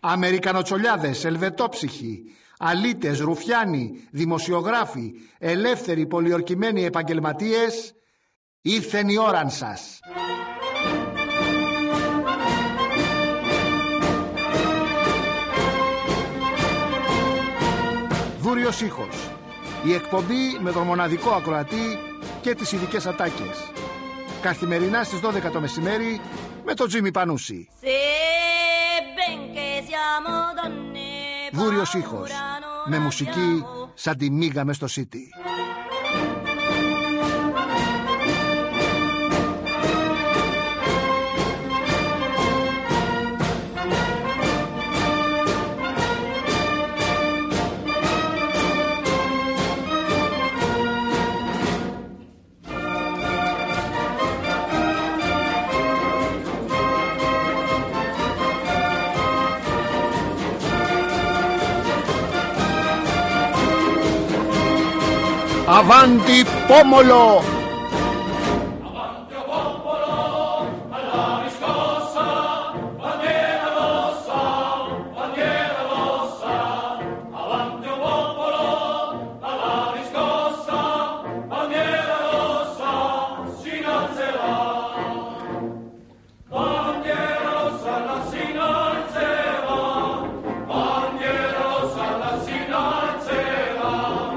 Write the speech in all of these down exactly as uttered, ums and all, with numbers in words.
Αμερικανοτσολιάδες, ελβετόψυχοι, αλήτες, ρουφιάνοι, δημοσιογράφοι, ελεύθεροι πολιορκημένοι επαγγελματίες, ήρθεν η ώραν σας. Δούριος ήχος. Η εκπομπή με τον μοναδικό ακροατή και τις ειδικές ατάκες. Καθημερινά στις δώδεκα το μεσημέρι με τον Τζίμι Πανούση. Δούριος ήχος. Με μουσική σαν τη μίγα μες στο City. Avanti pomolo! Avanti popolo, alla riscossa, bandiera rossa, bandiera rossa. Avanti popolo, alla riscossa, bandiera rossa, si innalzerà. Bandiera rossa, la si innalzerà. Bandiera rossa, la si innalzerà.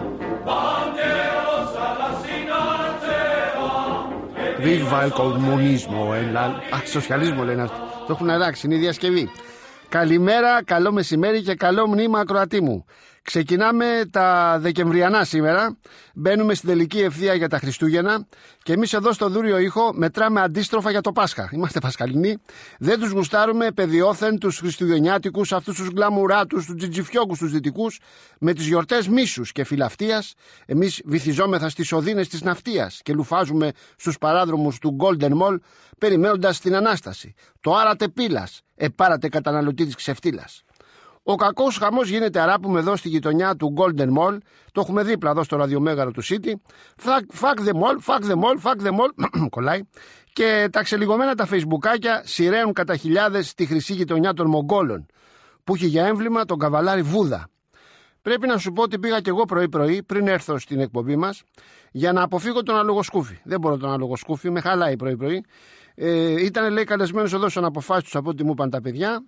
Viva el comunismo, el σοσιαλισμό λένε αυτοί. Το έχουν αλλάξει, είναι η διασκευή. Καλημέρα, καλό μεσημέρι και καλό μνήμα ακροατή μου. Ξεκινάμε τα Δεκεμβριανά σήμερα. Μπαίνουμε στην τελική ευθεία για τα Χριστούγεννα. Και εμείς εδώ στο Δούριο Ήχο μετράμε αντίστροφα για το Πάσχα. Είμαστε Πασχαλινοί. Δεν τους γουστάρουμε παιδιόθεν τους Χριστουγεννιάτικους, αυτούς τους γκλαμουράτους, τους τζιτζιφιόκους τους δυτικούς, με τις γιορτές μίσους και φιλαυτίας. Εμείς βυθιζόμεθα στις οδύνες της ναυτίας και λουφάζουμε στους παράδρομους του Golden Mall, περιμένοντας την Ανάσταση. Το άρατε πύλας, επάρατε καταναλωτή της ξεφτύλας. Ο κακός χαμός γίνεται αράπουμε εδώ στη γειτονιά του Golden Mall. Το έχουμε δίπλα εδώ στο ραδιομέγαρο του City. Fuck the mall, fuck the mall, fuck the mall. Κολλάει. Και τα ξελιγωμένα τα φεϊσμπουκάκια σειραίουν κατά χιλιάδες στη χρυσή γειτονιά των Μογγόλων, που έχει για έμβλημα τον καβαλάρι Βούδα. Πρέπει να σου πω ότι πήγα κι εγώ πρωί-πρωί, πριν έρθω στην εκπομπή μας, για να αποφύγω τον αλογοσκούφι. Δεν μπορώ τον αλογοσκούφι, με χαλάει πρωί-πρωί. Ε, ήταν, λέει, καλεσμένος εδώ σαν αποφάσεις του από ό,τι μου είπαν τα παιδιά.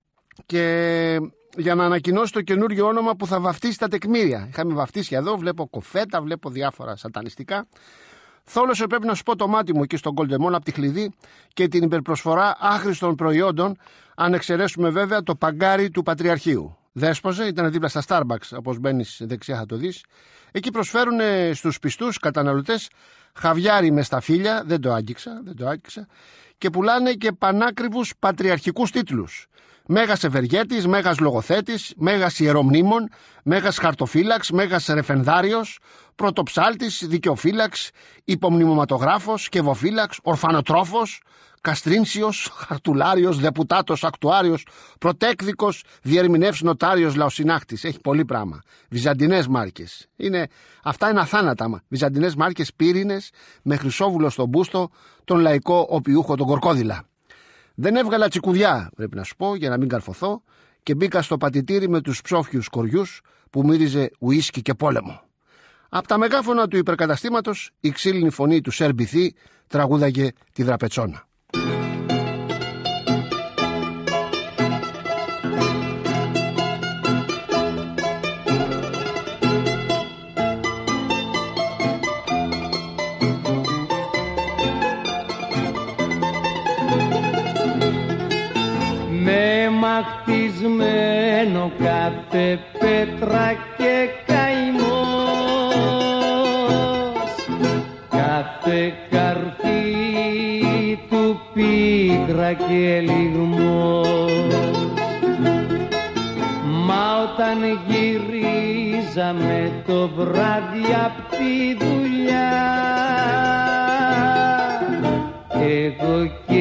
Και για να ανακοινώσει το καινούριο όνομα που θα βαφτίσει τα τεκμήρια. Είχαμε βαφτίσει εδώ, βλέπω κοφέτα, βλέπω διάφορα σατανιστικά. Θόλωσε, πρέπει να σου πω, το μάτι μου εκεί στον Golden Mall από τη Χλιδί και την υπερπροσφορά άχρηστων προϊόντων, αν εξαιρέσουμε βέβαια το παγκάρι του Πατριαρχείου. Δέσποζε, ήταν δίπλα στα Starbucks, όπως μπαίνεις δεξιά θα το δεις. Εκεί προσφέρουν στους πιστούς καταναλωτές χαβιάρι με σταφύλια, δεν το άγγιξα, δεν το άγγιξα, και πουλάνε και πανάκριβους πατριαρχικούς τίτλους. Μέγας ευεργέτης, μέγας λογοθέτης, μέγας ιερομνήμων, μέγας χαρτοφύλαξ, μέγας ρεφενδάριος, πρωτοψάλτης, δικαιοφύλαξ, υπομνημωματογράφος, σκευοφύλαξ, ορφανοτρόφος, καστρίνσιος, χαρτουλάριος, δεπουτάτος, ακτουάριος, πρωτέκδικος, διερμηνεύς νοτάριος, λαοσυνάχτης. Έχει πολύ πράγμα. Βυζαντινές μάρκες. Είναι, αυτά είναι αθάνατα. Βυζαντινές μάρκες, πύρινες, με χρυσόβουλο στον μπούστο, τον λαϊκό οπιούχο, τον Κορκόδηλα. Δεν έβγαλα τσικουδιά, πρέπει να σου πω, για να μην καρφωθώ, και μπήκα στο πατητήρι με τους ψόφιους κοριούς που μύριζε ουίσκι και πόλεμο. Από τα μεγάφωνα του υπερκαταστήματος, η ξύλινη φωνή του Σερμπιθή τραγούδαγε τη Δραπετσόνα. Χτισμένο κάθε πέτρα και καημός, κάθε καρφί του πίκρα και λιγμός. Μα όταν γυρίζαμε το βράδυ απ' τη δουλειά, εγώ και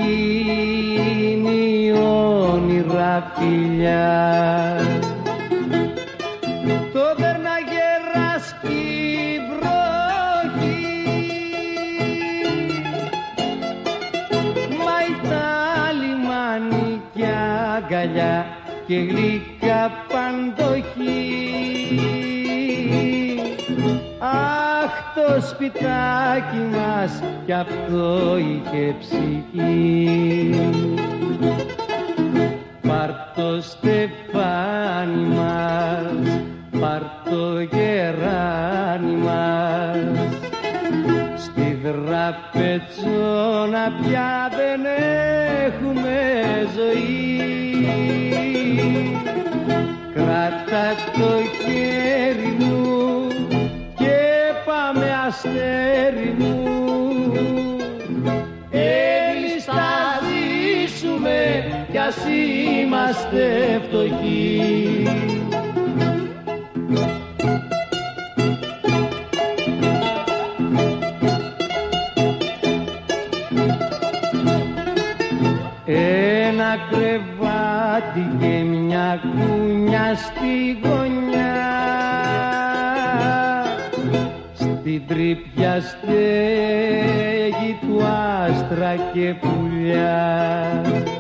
εκείνη όνειρα φιλιά, το δέρναγε ράσκει βροχή, μα η τα λιμάνι κι αγκαλιά και γλυκά παντοχή. Αχ, το σπιτάκι μας κι αυτό είχε ψυχή. Πάρ' το στεφάνι μας, πάρ' το γεράνι μας, στη Δραπετσόνα πια δεν έχουμε ζωή. Κράτα το χέρι μου και πάμε αστέρι μου, εμείς θα ζήσουμε κι ας είμαστε φτωχοί. Ένα κρεβάτι και μια κούνια στη γωνιά, στην τρύπια στέγη του άστρα και πουλιά.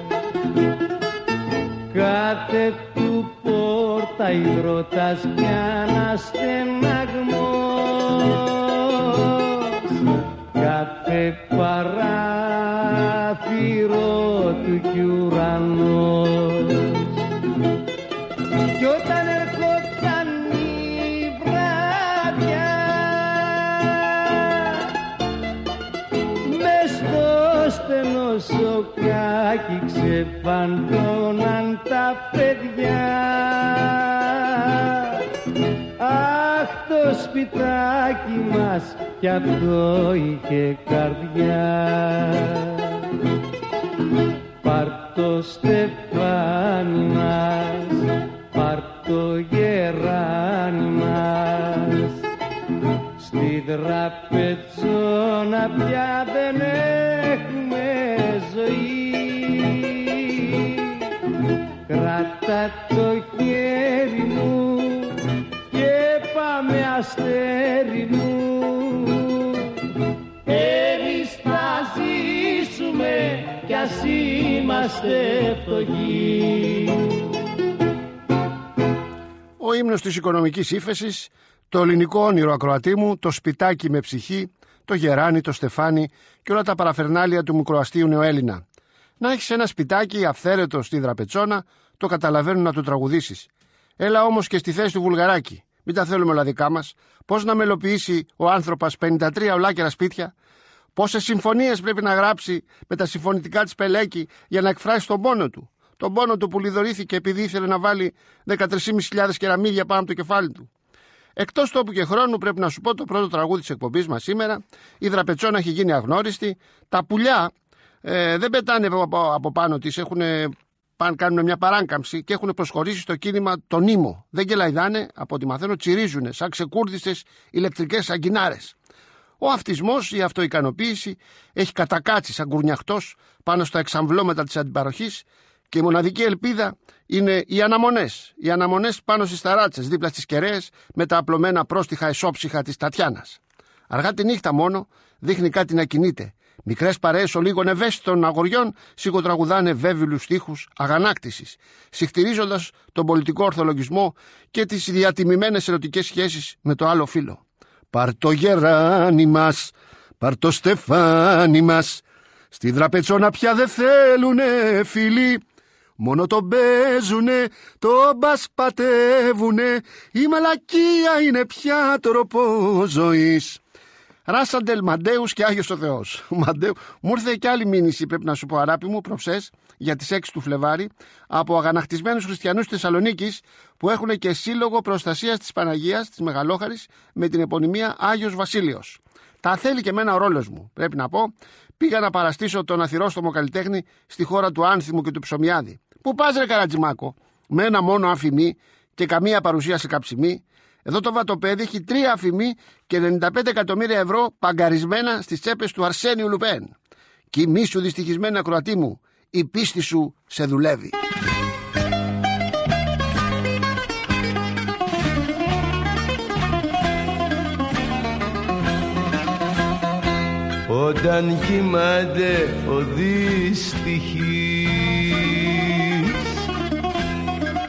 Κάθε του πόρτα υδρότας κι αναστεναγμός, κάθε παράθυρο του κι ουρανός. Κι όταν ερχόταν η βράδια, μες στο στενό σοκάκι ξεφαντώναν τα παιδιά. Αχ, το σπιτάκι μας κι αυτό είχε καρδιά. Πάρ' το στεφάνι μας, πάρ' το γεράνι μας, στη Δραπετσόνα πια δεν έχουμε ζωή. Κράτα το χέρι μου και πάμε αστέρι μου, εμείς θα ζήσουμε κι ας είμαστε φτωχοί. Ο ύμνος της οικονομικής ύφεσης, το ελληνικό όνειρο, ακροατή μου, το σπιτάκι με ψυχή, το γεράνι, το στεφάνι και όλα τα παραφερνάλια του μικροαστίου νεοέλληνα. Να έχεις ένα σπιτάκι αυθαίρετο στη Δραπετσόνα, το καταλαβαίνουν να το τραγουδήσεις. Έλα όμως και στη θέση του Βουλγαράκη. Μην τα θέλουμε όλα δικά μας. Πώς να μελοποιήσει ο άνθρωπος πενήντα τρία ολάκερα σπίτια, πόσες συμφωνίες πρέπει να γράψει με τα συμφωνητικά της Πελέκη για να εκφράσει τον πόνο του. Τον πόνο του που λιδωρήθηκε επειδή ήθελε να βάλει δεκατρείς χιλιάδες πεντακόσια κεραμίδια πάνω από το κεφάλι του. Εκτός τόπου και χρόνου, πρέπει να σου πω το πρώτο τραγούδι της εκπομπής μας σήμερα. Η Δραπετσόνα έχει γίνει αγνώριστη. Τα πουλιά ε, δεν πετάνε από, από πάνω της, έχουν. Πάνε, κάνουν μια παράκαμψη και έχουν προσχωρήσει στο κίνημα τον ήμο. Δεν κελαϊδάνε, από ό,τι μαθαίνω, τσιρίζουνε σαν ξεκούρδιστες ηλεκτρικές αγκινάρες. Ο αυτισμός, η αυτοικανοποίηση, έχει κατακάτσει σαν κουρνιαχτός πάνω στα εξαμβλώματα της αντιπαροχής και η μοναδική ελπίδα είναι οι αναμονές. Οι αναμονές πάνω στις ταράτσες, δίπλα στις κεραίες, με τα απλωμένα πρόστιχα εσόψυχα της Τατιάνας. Αργά τη νύχτα μόνο δείχνει κάτι να κινείται. Μικρές παρέες ολίγων ευαίσθητων αγοριών σιγοτραγουδάνε βέβυλους στίχους αγανάκτησης, συχτηρίζοντας τον πολιτικό ορθολογισμό και τις διατιμημένες ερωτικές σχέσεις με το άλλο φύλο. Πάρ' το γεράνι μας, πάρ' το στεφάνι μας, στη Δραπετσόνα πια δεν θέλουνε φίλοι, μόνο τον παίζουνε, τον μπασπατεύουνε, η μαλακία είναι πια τρόπο ζωής. Ράσαντελ, Μαντέους και Άγιος ο Θεός. Μαντέου. Μου ήρθε και άλλη μήνυση, πρέπει να σου πω, αγάπη μου, προχθές, για τις έξι του Φλεβάρι, από αγανακτισμένους χριστιανούς της Θεσσαλονίκης που έχουν και σύλλογο προστασίας της Παναγίας, της Μεγαλόχαρης, με την επωνυμία Άγιος Βασίλειος. Τα θέλει και εμένα ο ρόλος μου, πρέπει να πω. Πήγα να παραστήσω τον αθυρόστομο καλλιτέχνη στη χώρα του Άνθιμου και του Ψωμιάδη. Πού πας, ρε Καρατζημάκο, με ένα μόνο αφημί και καμία παρουσία σε καψιμί. Εδώ το βατοπέδι έχει τρία αφημί και ενενήντα πέντε εκατομμύρια ευρώ παγκαρισμένα στις τσέπες του Αρσένιου Λουπέν. Κοιμήσου, δυστυχισμένη ακροατή μου, η πίστη σου σε δουλεύει. Όταν κοιμάται ο δυστυχής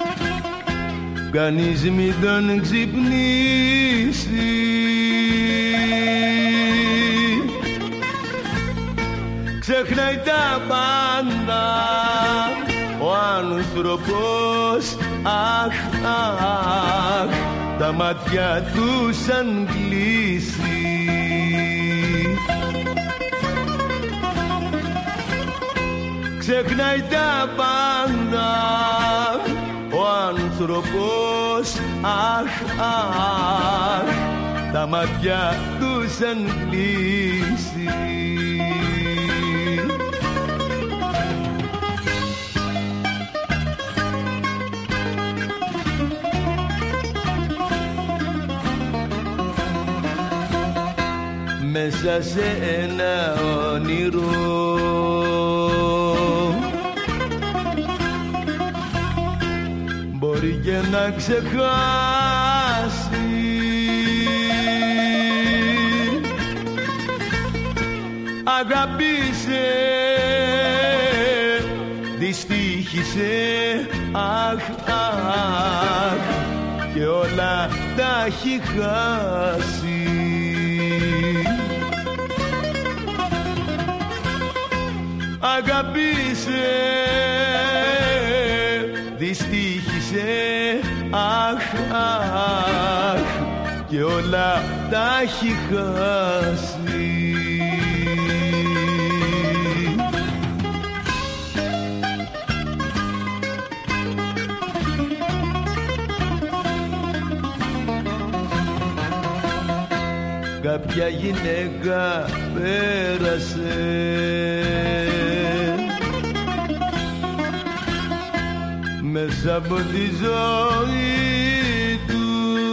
κανείς μην τον ξυπνήσει. Ξεχνάει τα πάντα ο άνθρωπος, αχ, αχ, τα μάτια του σαν κλείσει. Ξεχνάει τα πάντα ο άνθρωπος, αχ, αχ, τα μάτια του σαν κλείσει. Μέσα σε ένα όνειρο μπορεί και να ξεχάσει αγάπησε, δυστύχησε, αχ, αχ, και όλα τα έχει χάσει. Αγάπησε, δυστύχησε, αχ, αχ, και όλα τα έχει χάσει. Κάποια γυναίκα πέρασε μέσα από τη ζωή του,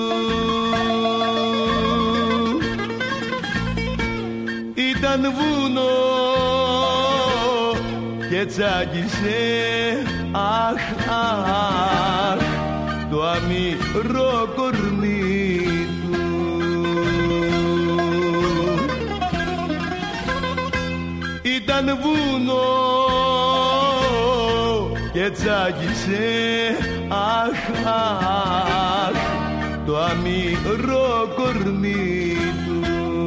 ήταν βουνό και τσάκισε, αχ, αχ, το αμυρό κορμί του. Ήταν βουνό και τσάκισε, αχ, αχ, το αμυρό κορμί του.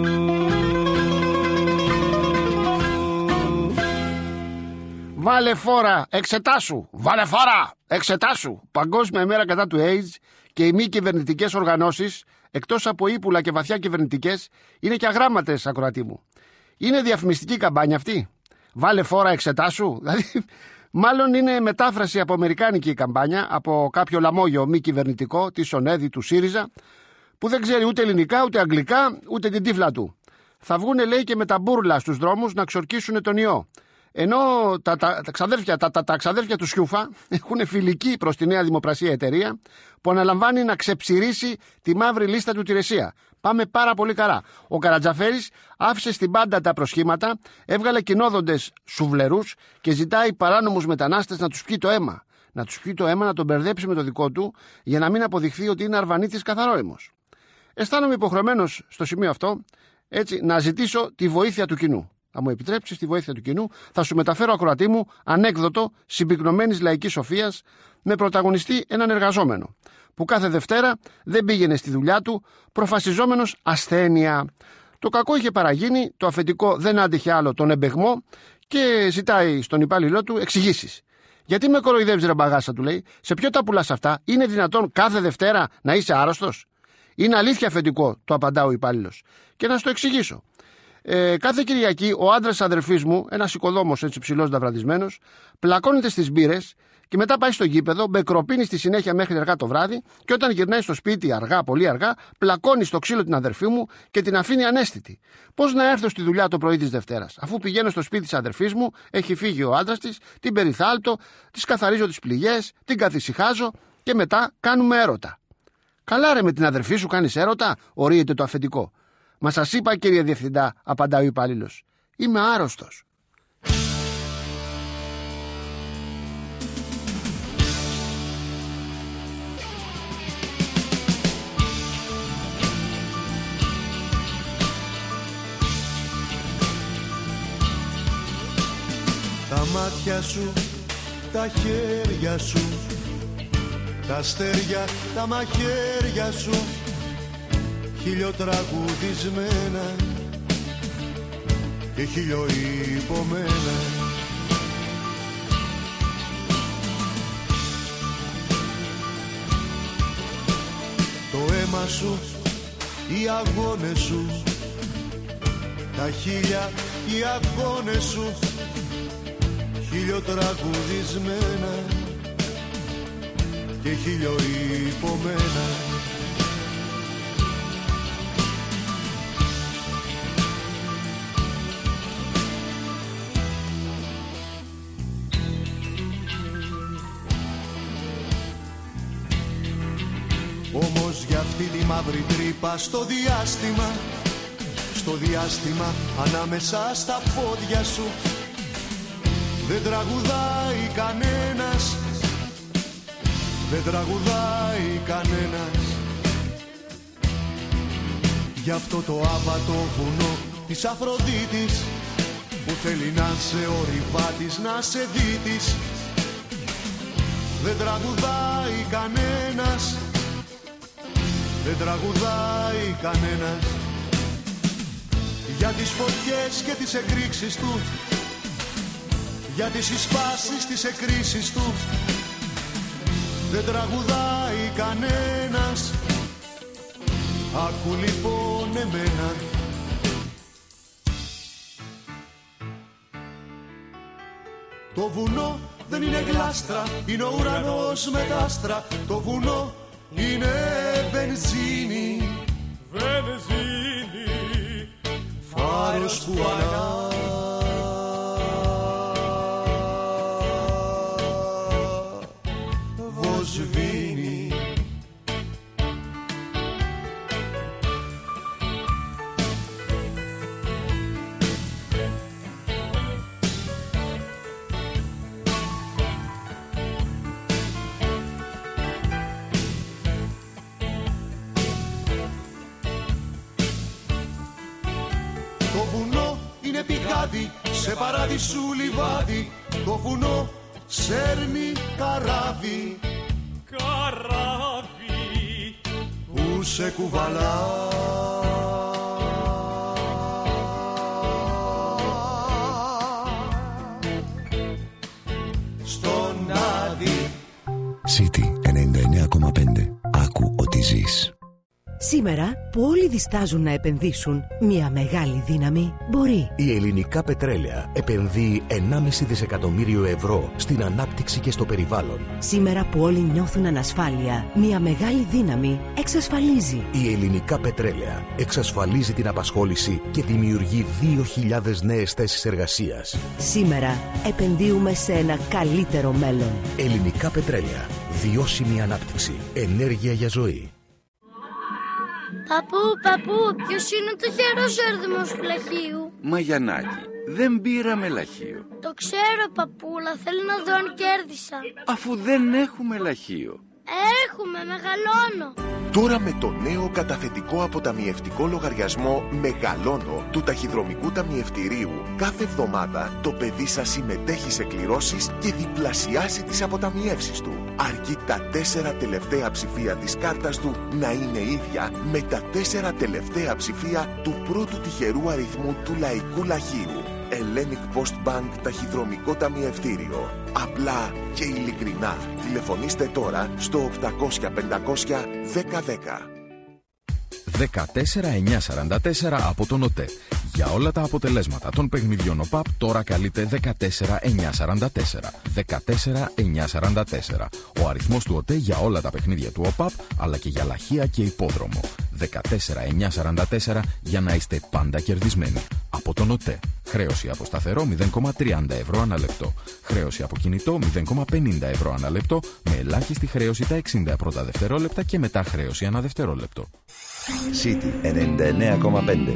Βάλε φόρα, εξετάσου. Βάλε φόρα, εξετάσου. Παγκόσμια ημέρα κατά του AIDS και οι μη κυβερνητικές οργανώσεις, εκτός από ύπουλα και βαθιά κυβερνητικές, είναι και αγράμματες, ακροατή μου. Είναι διαφημιστική καμπάνια αυτή. Βάλε φόρα, εξετάσου. Δηλαδή, μάλλον είναι μετάφραση από αμερικάνικη καμπάνια, από κάποιο λαμόγιο μη κυβερνητικό, τη Σονέδη, του ΣΥΡΙΖΑ, που δεν ξέρει ούτε ελληνικά, ούτε αγγλικά, ούτε την τύφλα του. Θα βγούνε, λέει, και με τα μπούρλα στους δρόμους να ξορκίσουν τον ιό. Ενώ τα, τα, τα, ξαδέρφια, τα, τα, τα ξαδέρφια του Σιούφα έχουν φιλική προς τη Νέα Δημοπρασία εταιρεία που αναλαμβάνει να ξεψηρίσει τη μαύρη λίστα του Τηρεσία. Πάμε πάρα πολύ καλά. Ο Καρατζαφέρης άφησε στην πάντα τα προσχήματα, έβγαλε κοινόδοντες σουβλερούς και ζητάει παράνομους μετανάστες να τους πιει το αίμα. Να τους πιει το αίμα, να τον μπερδέψει με το δικό του, για να μην αποδειχθεί ότι είναι αρβανίτης καθαρόαιμος. Αισθάνομαι υποχρεωμένος στο σημείο αυτό, έτσι, να ζητήσω τη βοήθεια του κοινού. Θα μου επιτρέψεις τη βοήθεια του κοινού, θα σου μεταφέρω, ακροατή μου, ανέκδοτο συμπυκνωμένης λαϊκής σοφίας, με πρωταγωνιστή έναν εργαζόμενο, που κάθε Δευτέρα δεν πήγαινε στη δουλειά του, προφασιζόμενος ασθένεια. Το κακό είχε παραγίνει, το αφεντικό δεν άντεχε άλλο τον εμπεγμό και ζητάει στον υπάλληλό του εξηγήσεις. Γιατί με κοροϊδεύεις, ρε μπαγάσα, του λέει, σε ποιο τα πουλάς αυτά, είναι δυνατόν κάθε Δευτέρα να είσαι άρρωστος? Είναι αλήθεια, αφεντικό, το απαντά ο υπάλληλος. Και να σου το εξηγήσω. Ε, κάθε Κυριακή ο άντρας αδερφής μου, ένας οικοδόμος έτσι ψηλός νταβραντισμένος, πλακώνεται στις μπύρες και μετά πάει στο γήπεδο, μπεκροπίνει στη συνέχεια μέχρι αργά το βράδυ και όταν γυρνάει στο σπίτι αργά, πολύ αργά, πλακώνει στο ξύλο την αδερφή μου και την αφήνει ανέστητη. Πώς να έρθω στη δουλειά το πρωί της Δευτέρας, αφού πηγαίνω στο σπίτι της αδερφής μου, έχει φύγει ο άντρας της, την περιθάλτω, της καθαρίζω τις πληγές, την καθησυχάζω και μετά κάνουμε έρωτα. Καλά, ρε, με την αδερφή σου κάνεις έρωτα, ορίεται το αφεντικό. Μα σας είπα, κύριε Διευθυντά, απαντάει ο υπάλληλος. Είμαι άρρωστος. Τα μάτια σου, τα χέρια σου τα αστέρια, τα μαχαίρια σου χιλιοτραγουδισμένα και χιλιοϊπωμένα. Το αίμα σου, οι αγώνες σου, τα χίλια, οι αγώνες σου χιλιοτραγουδισμένα και χιλιοϊπωμένα. Όμως για αυτή τη μαύρη τρύπα στο διάστημα, στο διάστημα ανάμεσα στα πόδια σου δεν τραγουδάει κανένας, δεν τραγουδάει κανένας. Γι' αυτό το άβατο βουνό της Αφροδίτης που θέλει να σε ορειβάτης, να σε δίτης, δεν τραγουδάει κανένας, δεν τραγουδάει κανένας. Για τις φωτιές και τις εκρήξεις του, για τις συσπάσεις, τις εκκρίσεις του, δεν τραγουδάει κανένας. Άκου λοιπόν εμένα. Το βουνό δεν είναι γλάστρα, είναι ο ουρανός με τα άστρα. Το βουνό είναι βενζίνη, βενζίνη, φάρος που αναβοσβήνει. Το βουνό είναι πηγάδι, σε παράδεισου λιβάδι. Το βουνό σέρνει καράβι, καράβι που σε κουβαλά. Στον Άδη. City ενενήντα εννέα κόμμα πέντε. Άκου ότι ζεις. Σήμερα που όλοι διστάζουν να επενδύσουν, μια μεγάλη δύναμη μπορεί. Η Ελληνικά Πετρέλαια επενδύει ενάμιση δισεκατομμύριο ευρώ στην ανάπτυξη και στο περιβάλλον. Σήμερα που όλοι νιώθουν ανασφάλεια, μια μεγάλη δύναμη εξασφαλίζει. Η Ελληνικά Πετρέλαια εξασφαλίζει την απασχόληση και δημιουργεί δύο χιλιάδες νέες θέσεις εργασίας. Σήμερα επενδύουμε σε ένα καλύτερο μέλλον. Ελληνικά Πετρέλαια. Βιώσιμη ανάπτυξη. Ενέργεια για ζωή. Παππού, παππού, ποιος είναι το τυχερός έρδιμος του λαχείου? Μαγιαννάκη, δεν πήραμε λαχείο. Το ξέρω, παππούλα, θέλω να δω αν κέρδισα. Αφού δεν έχουμε λαχείο. Έχουμε, μεγαλώνω. Τώρα με το νέο καταθετικό αποταμιευτικό λογαριασμό Μεγαλώνω του Ταχυδρομικού Ταμιευτηρίου, κάθε εβδομάδα το παιδί σας συμμετέχει σε κληρώσεις και διπλασιάζει τις αποταμιεύσεις του. Αρκεί τα τέσσερα τελευταία ψηφία της κάρτας του να είναι ίδια με τα τέσσερα τελευταία ψηφία του πρώτου τυχερού αριθμού του Λαϊκού Λαχείου. Hellenic Post Bank Ταχυδρομικό Ταμιευτήριο. Απλά και ειλικρινά. Τηλεφωνήστε τώρα στο οκτακόσια πεντακόσια δέκα δέκα. δεκατέσσερα εννιακόσια σαράντα τέσσερα από τον ΟΤΕ. Για όλα τα αποτελέσματα των παιχνιδιών ΟΠΑΠ τώρα καλείτε δεκατέσσερα εννιακόσια σαράντα τέσσερα. δεκατέσσερα εννιακόσια σαράντα τέσσερα. Ο αριθμός του ΟΤΕ για όλα τα παιχνίδια του ΟΠΑΠ αλλά και για λαχεία και υπόδρομο. δεκατέσσερα εννιακόσια σαράντα τέσσερα για να είστε πάντα κερδισμένοι. Από τον ΟΤΕ. Χρέωση από σταθερό μηδέν κόμμα τριάντα ευρώ ανά λεπτό. Χρέωση από κινητό μηδέν κόμμα πενήντα ευρώ ανά λεπτό με ελάχιστη χρέωση τα εξήντα πρώτα δευτερόλεπτα και μετά χρέωση ανά δευτερόλεπτο. City ενενήντα εννέα κόμμα πέντε.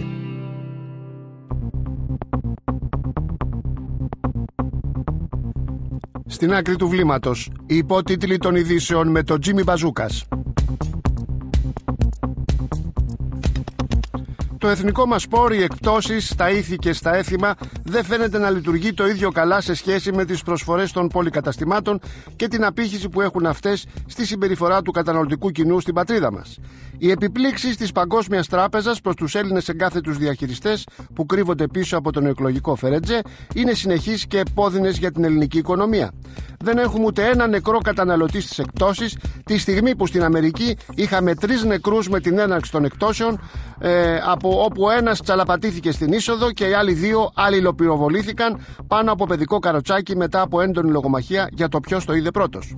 Στην άκρη του βλήματος, οι υπότιτλοι των ειδήσεων με τον Τζίμι Μπαζούκας. Το εθνικό μας σπορ, οι εκπτώσεις στα ήθη και στα έθιμα δεν φαίνεται να λειτουργεί το ίδιο καλά σε σχέση με τις προσφορές των πολυκαταστημάτων και την απήχηση που έχουν αυτές στη συμπεριφορά του καταναλωτικού κοινού στην πατρίδα μας. Οι επιπλήξεις της Παγκόσμιας Τράπεζας προς τους Έλληνες εγκάθετους διαχειριστές που κρύβονται πίσω από τον εκλογικό Φερέτζε είναι συνεχείς και επώδυνες για την ελληνική οικονομία. Δεν έχουμε ούτε ένα νεκρό καταναλωτή στις εκπτώσεις, τη στιγμή που στην Αμερική είχαμε τρεις νεκρούς με την έναρξη των εκπτώσεων, ε, από όπου ένας τσαλαπατήθηκε στην είσοδο και οι άλλοι δύο αλληλοπυροβολήθηκαν πάνω από παιδικό καροτσάκι μετά από έντονη λογομαχία για το ποιος το είδε πρώτος.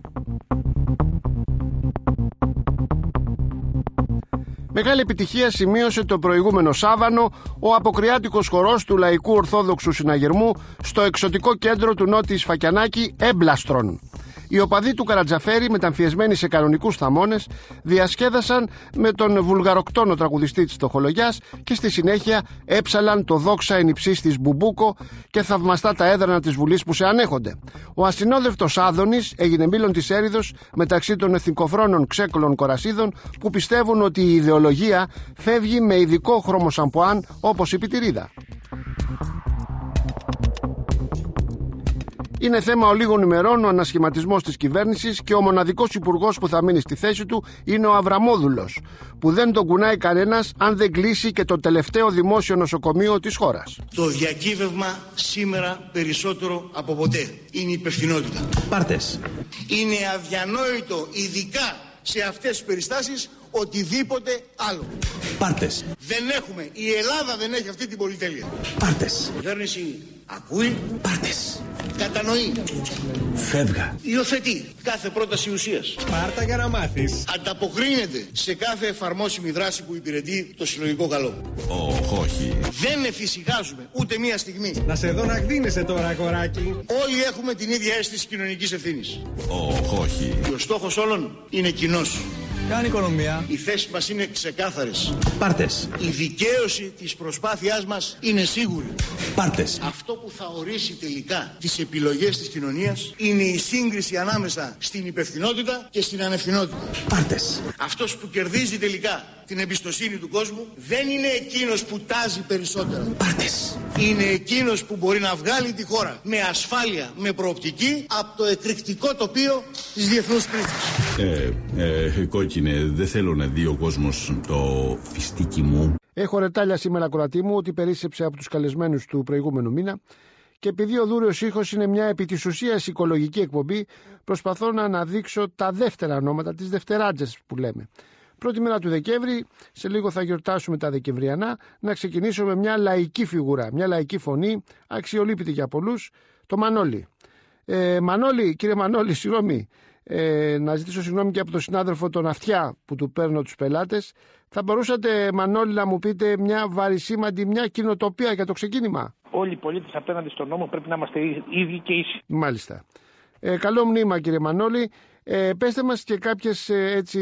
Μεγάλη επιτυχία σημείωσε το προηγούμενο Σάββανο ο αποκριάτικος χορός του Λαϊκού Ορθόδοξου Συναγερμού στο εξωτικό κέντρο του Νότι Σφακιανάκη, Έμπλαστρον. Οι οπαδοί του Καρατζαφέρη, μεταμφιεσμένοι σε κανονικούς θαμώνες, διασκέδασαν με τον βουλγαροκτόνο τραγουδιστή της Στοχολογιάς και στη συνέχεια έψαλαν το δόξα εν υψής της Μπουμπούκο και θαυμαστά τα έδρανα της Βουλής που σε ανέχονται. Ο ασυνόδευτος Άδωνης έγινε μήλον της έριδος μεταξύ των εθνικοφρόνων ξέκολων κορασίδων που πιστεύουν ότι η ιδεολογία φεύγει με ειδικό χρώμο σαμπουάν όπως η πιτηρίδα. Είναι θέμα ολίγων ημερών ο ανασχηματισμός της κυβέρνησης και ο μοναδικός υπουργός που θα μείνει στη θέση του είναι ο Αβραμόδουλος, που δεν τον κουνάει κανένας αν δεν κλείσει και το τελευταίο δημόσιο νοσοκομείο της χώρας. Το διακύβευμα σήμερα περισσότερο από ποτέ είναι η υπευθυνότητα. Πάρτες. Είναι αδιανόητο, ειδικά σε αυτές τις περιστάσεις, οτιδήποτε άλλο. Πάρτες. Δεν έχουμε, η Ελλάδα δεν έχει αυτή την πολυτέλεια. Πάρτες. Η κυβέρνηση ακούει. Πάρτες. Κατανοεί. Φεύγα. Υιοθετεί κάθε πρόταση ουσίας. Πάρτα για να μάθεις. Ανταποκρίνεται σε κάθε εφαρμόσιμη δράση που υπηρετεί το συλλογικό καλό. Oh, όχι. Δεν εφησυχάζουμε ούτε μία στιγμή. Να σε δω να γδίνεσαι τώρα, κοράκι. Όλοι έχουμε την ίδια αίσθηση κοινωνικής ευθύνης. Oh, όχι. Και ο στόχος όλων είναι κοινός. Κάνει οικονομία. Οι θέσεις μας είναι ξεκάθαρες. Πάρτες. Η δικαίωση της προσπάθειάς μας είναι σίγουρη. Πάρτες. Αυτό που θα ορίσει τελικά τις επιλογές της κοινωνίας είναι η σύγκριση ανάμεσα στην υπευθυνότητα και στην ανευθυνότητα. Πάρτες. Αυτός που κερδίζει τελικά την εμπιστοσύνη του κόσμου δεν είναι εκείνος που τάζει περισσότερα. Πάρτες. Είναι εκείνος που μπορεί να βγάλει τη χώρα με ασφάλεια, με προοπτική από το εκρηκτικό τοπίο της διεθνούς κρίσης. Ε, ε, κόκκινε, δεν θέλω να δει ο κόσμος το φιστίκι μου. Έχω ρετάλια σήμερα, ακροατή μου, ότι περίσσεψε από τους καλεσμένους του προηγούμενου μήνα και επειδή ο Δούριος Ήχος είναι μια επί της ουσίας οικολογική εκπομπή, προσπαθώ να αναδείξω τα δεύτερα ονόματα, τις δευτεράτζες που λέμε. Πρώτη μέρα του Δεκέμβρη, σε λίγο θα γιορτάσουμε τα Δεκεμβριανά, να ξεκινήσω με μια λαϊκή φιγουρά, μια λαϊκή φωνή, αξιολύπητη για πολλούς, το Μανώλη. Ε, Μανώλη, κύριε Μανώλη, συγγνώμη, ε, να ζητήσω συγγνώμη και από τον συνάδελφο τον Αυτιά που του παίρνω τους πελάτες. Θα μπορούσατε, Μανώλη, να μου πείτε μια βαρισίμαντη, μια κοινοτοπία για το ξεκίνημα? Όλοι οι πολίτες απέναντι στον νόμο πρέπει να είμαστε ίδιοι και ίσοι. Μάλιστα. Ε, καλό μνήμα, κύριε Μανώλη. Ε, πέστε μας και κάποιες ε, έτσι,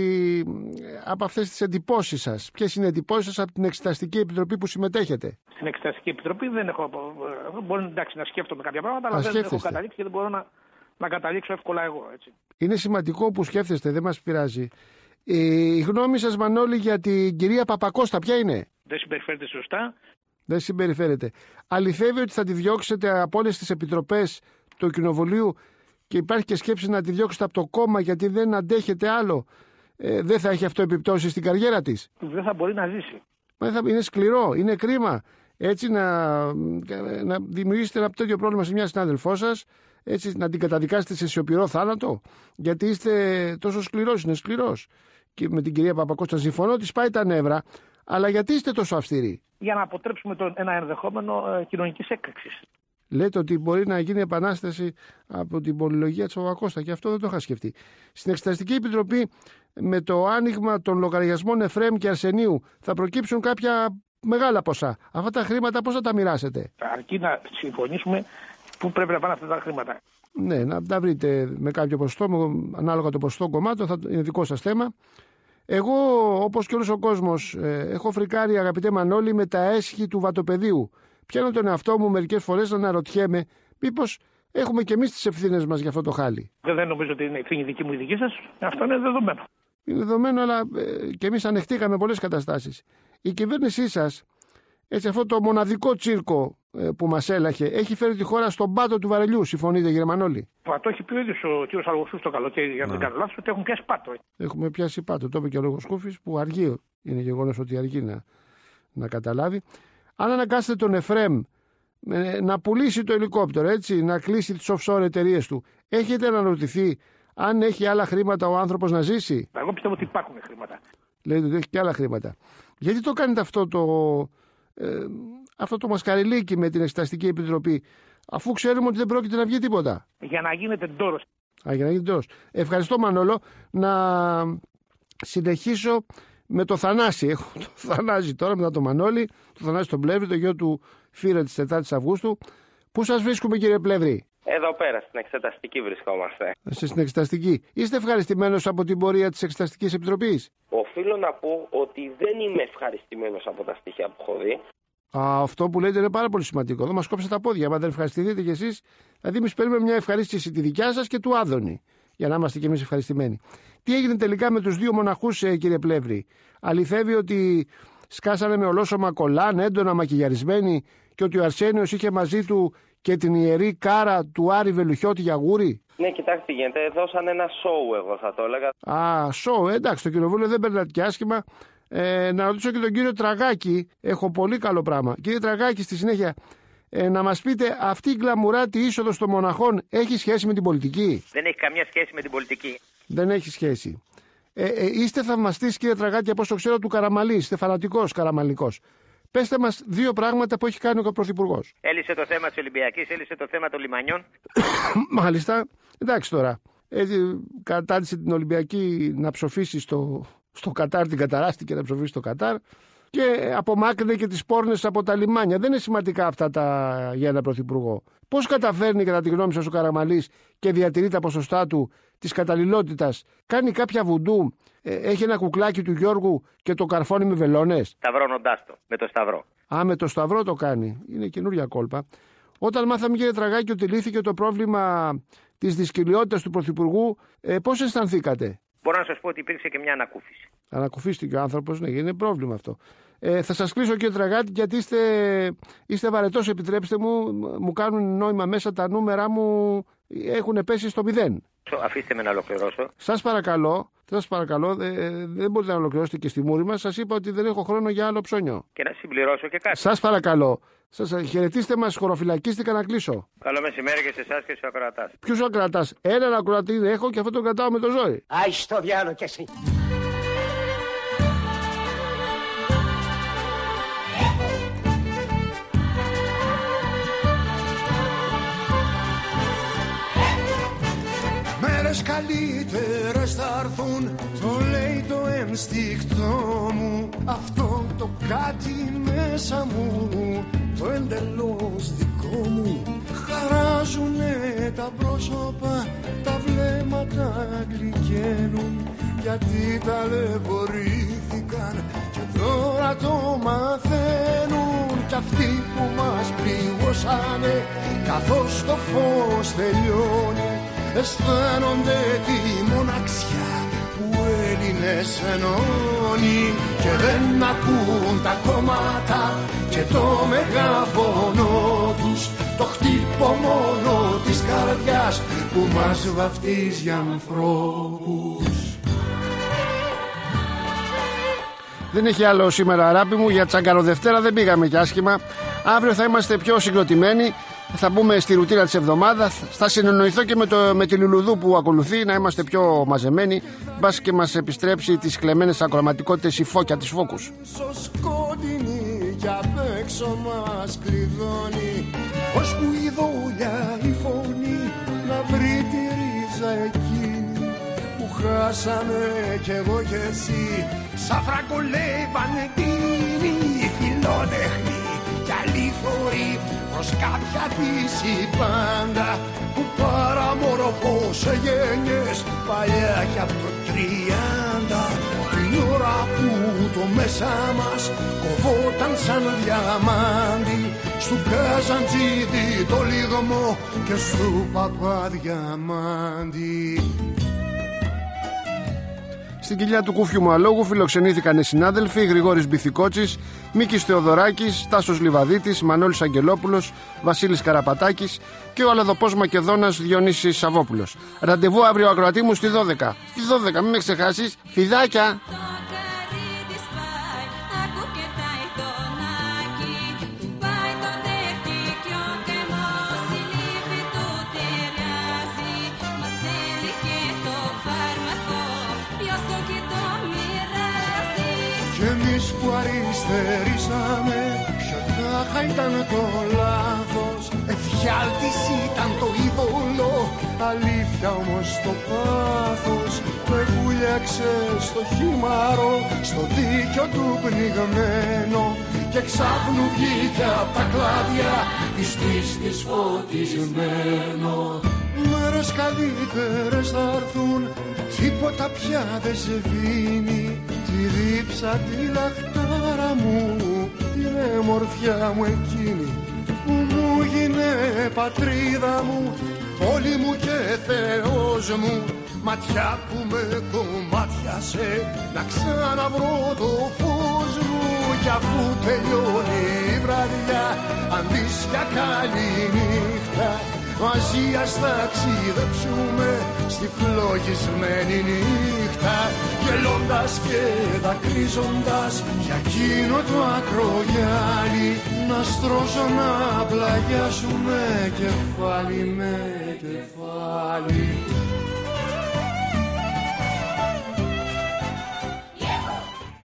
από αυτές τις εντυπώσεις σας. Ποιες είναι οι εντυπώσεις σας από την Εξεταστική Επιτροπή που συμμετέχετε? Στην Εξεταστική Επιτροπή δεν έχω. Μπορεί εντάξει, να σκέφτομαι κάποια πράγματα, αλλά δεν έχω καταλήξει και δεν μπορώ να, να καταλήξω εύκολα εγώ. Έτσι. Είναι σημαντικό που σκέφτεστε, δεν μας πειράζει. Ε, η γνώμη σας, Μανώλη, για την κυρία Παπακώστα ποια είναι? Δεν συμπεριφέρεται σωστά. Δεν συμπεριφέρεται. Αληθεύει ότι θα τη διώξετε από όλες τις επιτροπές του Κοινοβουλίου και υπάρχει και σκέψη να τη διώξετε από το κόμμα γιατί δεν αντέχετε άλλο? Ε, δεν θα έχει αυτό επιπτώσει στην καριέρα της? Δεν θα μπορεί να ζήσει. Μα θα, είναι σκληρό, είναι κρίμα. Έτσι να, να δημιουργήσετε ένα τέτοιο πρόβλημα σε μια συνάδελφό σας, έτσι να την καταδικάσετε σε σιωπηρό θάνατο, γιατί είστε τόσο σκληρός, είναι σκληρός. Και με την κυρία Παπακώστα συμφωνώ ότι σπάει τα νεύρα, αλλά γιατί είστε τόσο αυστηροί? Για να αποτρέψουμε το, ένα ενδεχόμενο ε, κοινωνικής έκρηξης. Λέτε ότι μπορεί να γίνει επανάσταση από την πολυλογία της Παπακώστα και αυτό δεν το είχα σκεφτεί. Στην Εξεταστική Επιτροπή, με το άνοιγμα των λογαριασμών Εφραίμ και Αρσενίου, θα προκύψουν κάποια μεγάλα ποσά. Αυτά τα χρήματα πώς θα τα μοιράσετε? Αρκεί να συμφωνήσουμε πού πρέπει να πάνε αυτά τα χρήματα. Ναι, να τα βρείτε με κάποιο ποσοστό, ανάλογα το ποσοστό κομμάτων, θα είναι δικό σας θέμα. Εγώ, όπως και όλος ο κόσμος, έχω φρικάρει, αγαπητέ Μανώλη, με τα έσχη του βατοπεδίου. Πιάνω τον εαυτό μου μερικές φορές να αναρωτιέμαι μήπως έχουμε και εμείς τις ευθύνες μας για αυτό το χάλι. Δεν νομίζω ότι είναι ευθύνη δική μου ή δική σας. Αυτό είναι δεδομένο. Είναι δεδομένο, αλλά ε, και εμείς ανεχτήκαμε πολλές καταστάσεις. Η κυβέρνησή σας Έτσι, αυτό το μοναδικό τσίρκο ε, που μας έλαχε έχει φέρει τη χώρα στον πάτο του βαρελιού. Συμφωνείτε, κύριε Μανώλη? Μα το έχει πει ο ίδιος ο κ. Αργοσκούφης το καλοκαίρι, για να μην κάνω λάθος, ότι έχουν πιάσει πάτο. Έχουμε πιάσει πάτο. Το είπε και ο Αργοσκούφης, που αργεί. Είναι γεγονός ότι αργεί να, να καταλάβει. Αν αναγκάσετε τον Εφρέμ να πουλήσει το ελικόπτερο, έτσι, να κλείσει τις offshore εταιρείες του, έχετε αναρωτηθεί αν έχει άλλα χρήματα ο άνθρωπος να ζήσει? Εγώ πιστεύω ότι υπάρχουν χρήματα. Λέτε ότι έχει και άλλα χρήματα. Γιατί το κάνετε αυτό το, ε, αυτό το μασκαριλίκι με την Εξεταστική Επιτροπή, αφού ξέρουμε ότι δεν πρόκειται να βγει τίποτα? Για να γίνεται ντόρος. Α, για να γίνεται ντόρος. Ευχαριστώ, Μανώλο. Να συνεχίσω με το Θανάση. Έχω το Θανάση τώρα μετά το Μανώλη, το Θανάση τον Πλεύρη, το γιο του Φύρα της τετάρτης Αυγούστου. Πού σας βρίσκουμε, κύριε Πλεύρη? Εδώ πέρα, στην Εξεταστική βρισκόμαστε. Εσείς στην Εξεταστική. Είστε ευχαριστημένος από την πορεία της Εξεταστικής Επιτροπής? Οφείλω να πω ότι δεν είμαι ευχαριστημένος από τα στοιχεία που έχω δει. Α, αυτό που λέτε είναι πάρα πολύ σημαντικό. Εδώ μας κόψε τα πόδια. Αν δεν ευχαριστηθείτε κι εσείς, δηλαδή εμείς παίρνουμε μια ευχαρίστηση τη δικιά σας και του Άδωνη, για να είμαστε κι εμείς ευχαριστημένοι. Τι έγινε τελικά με τους δύο μοναχούς, κύριε Πλεύρη? Αληθεύει ότι σκάσανε με ολόσωμα κολάν, έντονα μακιγιαρισμένοι, και ότι ο Αρσένιος είχε μαζί του και την ιερή κάρα του Άρη Βελουχιώτη για γούρι? Ναι, κοιτάξτε τι γίνεται. Δώσαν ένα σόου, εγώ θα το έλεγα. Α, σόου, εντάξει, το κοινοβούλιο δεν περνάτε και άσχημα. Ε, να ρωτήσω και τον κύριο Τραγάκη, έχω πολύ καλό πράγμα. Κύριε Τραγάκη, στη συνέχεια, ε, να μας πείτε, αυτή η γκλαμουράτη είσοδος των μοναχών έχει σχέση με την πολιτική? Δεν έχει καμία σχέση με την πολιτική. Δεν έχει σχέση. Ε, ε, είστε θαυμαστής, κύριε Τραγάκη, από όσο ξέρω, του Καραμαλή. Είστε φανατικός καραμαλικός. Πέστε μας δύο πράγματα που έχει κάνει ο Πρωθυπουργός. Έλυσε το θέμα της Ολυμπιακής, έλυσε το θέμα των λιμανιών. Μάλιστα. Εντάξει τώρα. Έτσι, κατάντησε την Ολυμπιακή να ψοφήσει στο, στο Κατάρ, την καταράστηκε να ψοφήσει στο Κατάρ, και απομάκρυνε και τις πόρνες από τα λιμάνια. Δεν είναι σημαντικά αυτά τα για ένα Πρωθυπουργό. Πώς καταφέρνει, κατά τη γνώμη σας, ο Καραμαλής και διατηρεί τα ποσοστά του της καταλληλότητας? Κάνει κάποια βουντού, ε, έχει ένα κουκλάκι του Γιώργου και το καρφώνει με βελόνες? Σταυρώνοντάς το, με το σταυρό. Α, με το σταυρό το κάνει. Είναι καινούρια κόλπα. Όταν μάθαμε, κύριε Τραγάκη, ότι λύθηκε το πρόβλημα της δυσκολιότητας του Πρωθυπουργού, ε, πώς αισθανθήκατε? Μπορώ να σας πω ότι υπήρξε και μια ανακούφιση. Ανακουφίστηκε ο άνθρωπος, ναι, είναι πρόβλημα αυτό. Ε, θα σας κλείσω, κύριε Τραγάκη, γιατί είστε, είστε βαρετός, επιτρέψτε μου, μου κάνουν νόημα μέσα, τα νούμερα μου έχουν πέσει στο μηδέν. Αφήστε με να ολοκληρώσω. Σας παρακαλώ, σας παρακαλώ, ε, δεν μπορείτε να ολοκληρώσετε και στη μούρη μας. Σας είπα ότι δεν έχω χρόνο για άλλο ψώνιο. Και να συμπληρώσω και κάτι. Σας παρακαλώ, σας χαιρετίστε μας, χωροφυλακίστηκα να κλείσω. Καλό μεσημέρι και σε εσάς και στους ακροατάς. Ποιους ακροατάς? Έναν ακροατή έχω και αυτό τον κρατάω με το ζόρι. Άι στο διάλο κι εσύ. Μέρες καλύτερες θα έρθουν, το λέει το ένστικτό μου. Αυτό το κάτι μέσα μου, το εντελώς δικό μου. Χαράζουνε τα πρόσωπα, τα βλέμματα γλυκαίνουν, γιατί ταλαιπωρήθηκαν και τώρα το μαθαίνουν. Κι αυτοί που μας πληγώσανε, καθώς το φως τελειώνει, αισθάνονται τη μοναξιά που Έλληνες ενώνει, και δεν ακούν τα κόμματα και το μεγαφωνό τους, το χτύπο μόνο της καρδιάς που μας βαφτίζει ανθρώπους. Δεν έχει άλλο σήμερα, αγάπη μου, για Τσαγκαροδευτέρα δεν πήγαμε κι άσχημα. Αύριο θα είμαστε πιο συγκροτημένοι. Θα μπούμε στη ρουτίνα της εβδομάδας. Θα συνεννοηθώ και με, το, με τη Λουλουδού που ακολουθεί, να είμαστε πιο μαζεμένοι. Μπας και μας επιστρέψει τις κλεμμένες ακροματικότητες η φώκια της Φόκους. Σκοτεινή κι απ' έξω μας κλειδώνει, ώσπου η δόλια η φωνή να βρει τη ρίζα εκείνη που χάσαμε κι εγώ κι εσύ. Σαν φραγκολεύαν εκείνοι οι φιλότεχνοι κι αλήθωροι προς κάποια φύση πάντα, που παραμορφώσε γένιες παλιά κι απ' το τριάντα. Την ώρα που το μέσα μας κοβόταν σαν διαμάντι, στου Καζαντζίδη το λιγμό και στου Παπαδιαμάντι. Στην κοιλιά του Κούφιου μου αλόγου φιλοξενήθηκαν οι συνάδελφοι Γρηγόρης Μπιθικότσης, Μίκης Θεοδωράκης, Τάσος Λιβαδίτης, Μανώλης Αγγελόπουλος, Βασίλης Καραπατάκης και ο Αλαδοπός Μακεδόνας Διονύσης Σαββόπουλος. Ραντεβού αύριο ακροατή μου στη δώδεκα. Στη δώδεκα, μην με ξεχάσεις. Φιδάκια! Κι εμείς που αριστερήσαμε, ποιο τάχα ήταν το λάθος. Εφιάλτης ήταν το είδωλο, αλήθεια όμως το πάθος. Με βούλιαξε στο χήμαρο, στο δίκιο του πνιγμένο. Και ξάφνου βγήκε απ' τα κλάδια της πίστης φωτισμένο. Μέρες καλύτερες θα έρθουν, τίποτα πια δεν σβήνει. Τη δίψα τη λαχτάρα μου, την εμορφιά μου εκείνη που μου γίνε πατρίδα μου, πόλη μου και Θεός μου. Ματιά που με κομμάτιασε, να ξαναβρω το φως μου. Κι αφού τελειώνει η βραδιά, αντί για καλή νύχτα, μαζί ας ταξιδέψουμε στη φλογισμένη νύχτα. Γελώντας και δακρύζοντας για εκείνο το ακρογιάλι, να στρώσω να πλαγιάσουμε κεφάλι με κεφάλι.